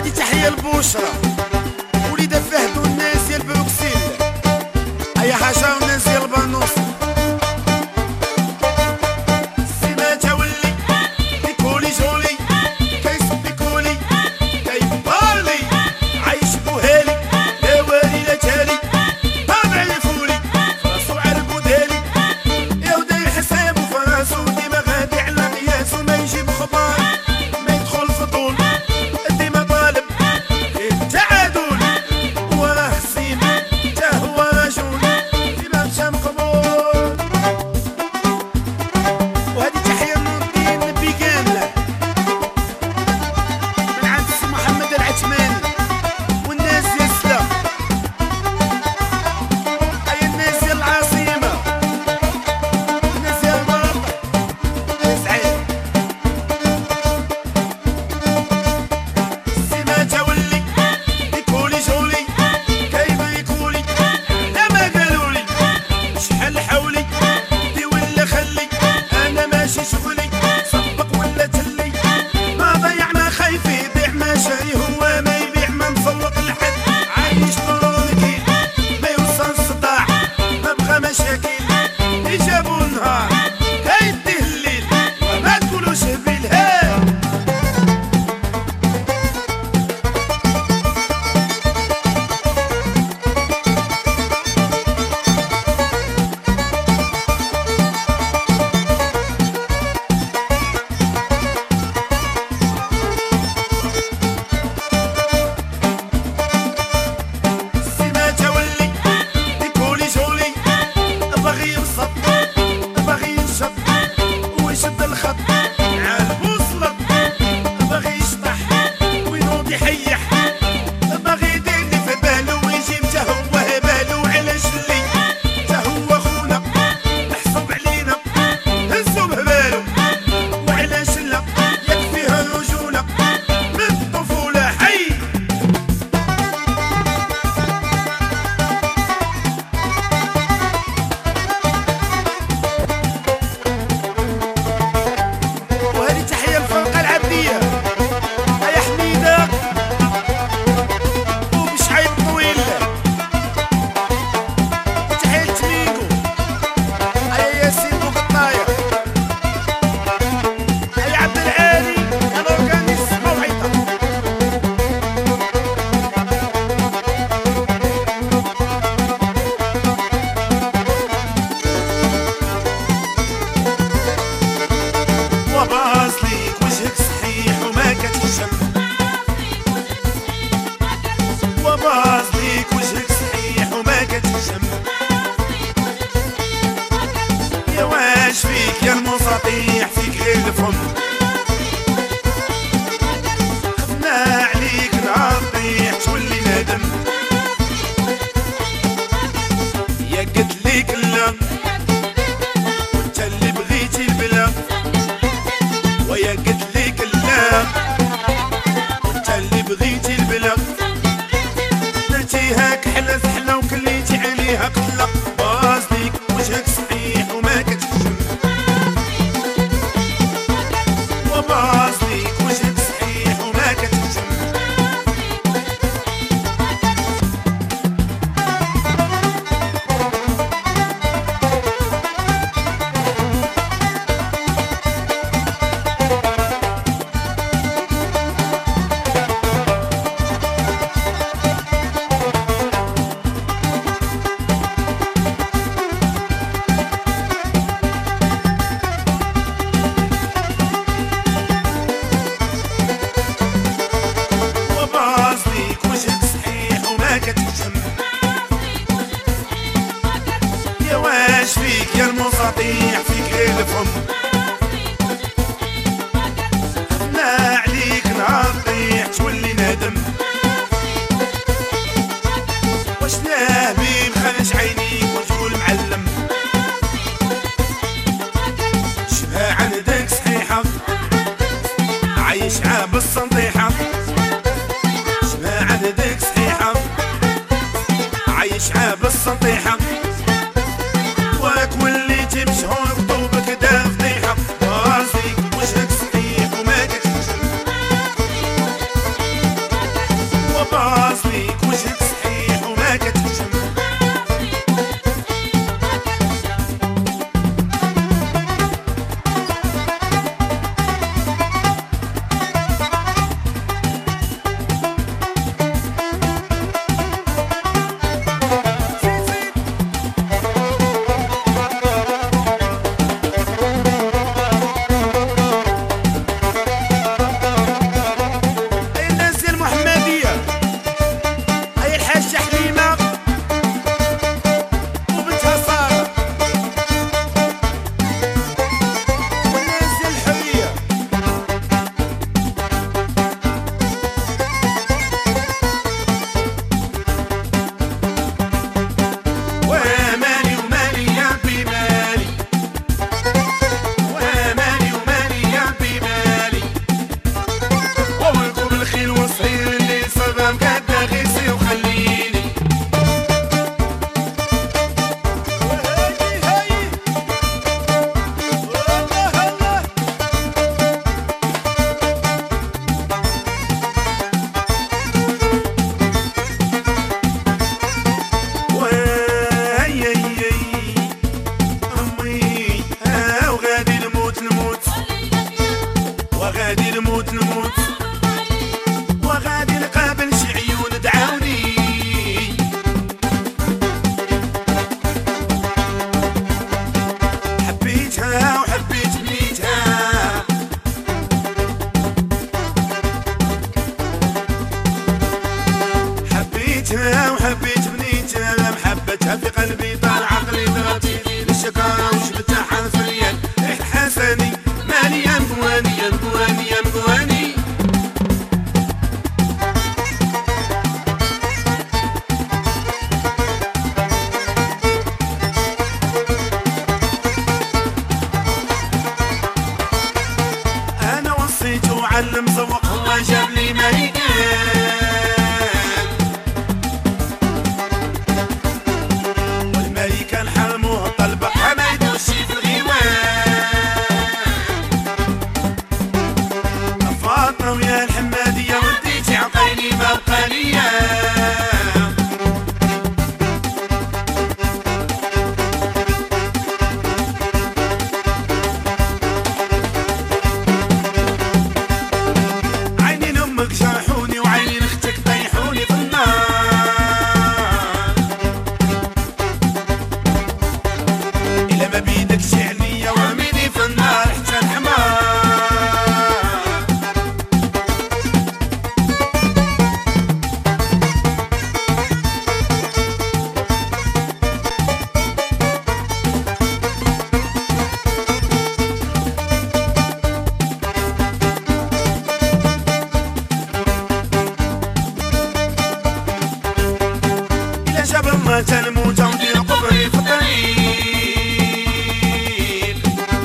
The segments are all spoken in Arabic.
وهذه تحية البشرى وليدة فهد والناس ديال بروكسيل، أي حاجة والناس ديال البانوس. يا المساطيح فيك غير الفم، خفنا عليك نهار طيح تولي نادم. يا قلت ليك لا وانت اللي بغيتي البلا، ويا قلت ليك لا وانت اللي بغيتي البلا. درتيها كحلة سحلة وكليتي عليها قتلة، باز ليك وجهك صحيح وما كتشم، وباز ليك وجهك صحيح وما كتشم. يا واش فيك يا المساطيح فيك غير الفم، خفنا عليك نهار طيح تولي نادم. واش نهبي مخرج عينيك وتقول معلم، شبها عندك صحيحة عايش عاب الصنطيحة، شبها عندك صحيحة عايش عاب الصنطيحة. وراك وليتي مشهور بطوبك دا فضيحة، راسك وجهك صحيح وما كتشم، الموت وغادي نقابل شي عيون دعاوني حبيتها وحبيت بنيتها حبيتها وحبيت بنيتها لا محبتها في قلبي طال عقلي درتي للشكارة وجبتها حرف ريال ريح حسني مالي يا مقواني يا مقواني يا مقواني انا وصيت وعلم زوق الله جاب لي ما يقال والماي كان حرموه طلبق حمايد وشي في الغيوان فاطمة ويا الحمادية وديتي عقيني ما بقى ليا عينين امك جرحوني وعينين اختك طيحوني في النار الا ما بيدك شي عليا وارميني في النار حتى الحمار إلا جاب الله تنموت وندير قبري في الطريق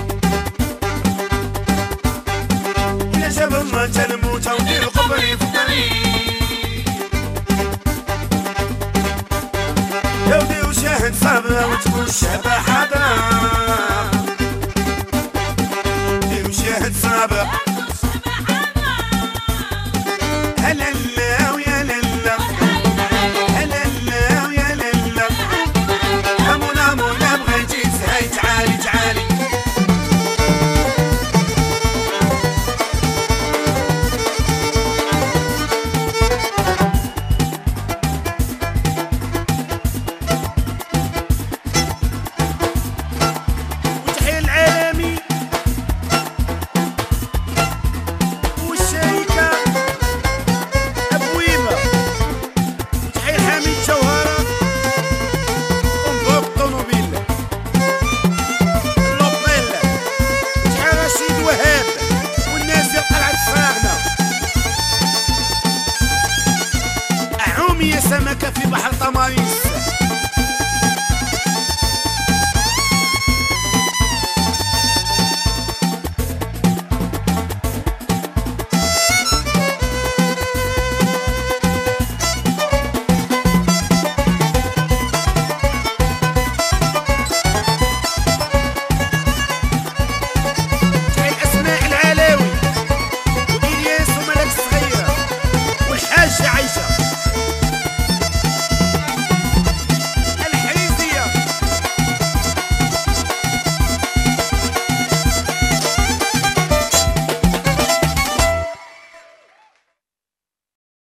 إلا جاب الله تنموت وندير قبري في الطريق يا ودي وشاهد صابرة وتكون الشعبة حاضرة ودي وشاهد صابرة هلا لا ويا لالا هلا لا ويا لالا امونا امونا بغيتي تهاي تعالي تعالي وتحية العالمي والشركة أبويبة وتحية الحميد جوهرة ومبروك الطوموبيل اللوطيل وتحية رشيد وهاب والناس ديال قلعة الفراغنة أعومي يا سمكة في بحر طمارين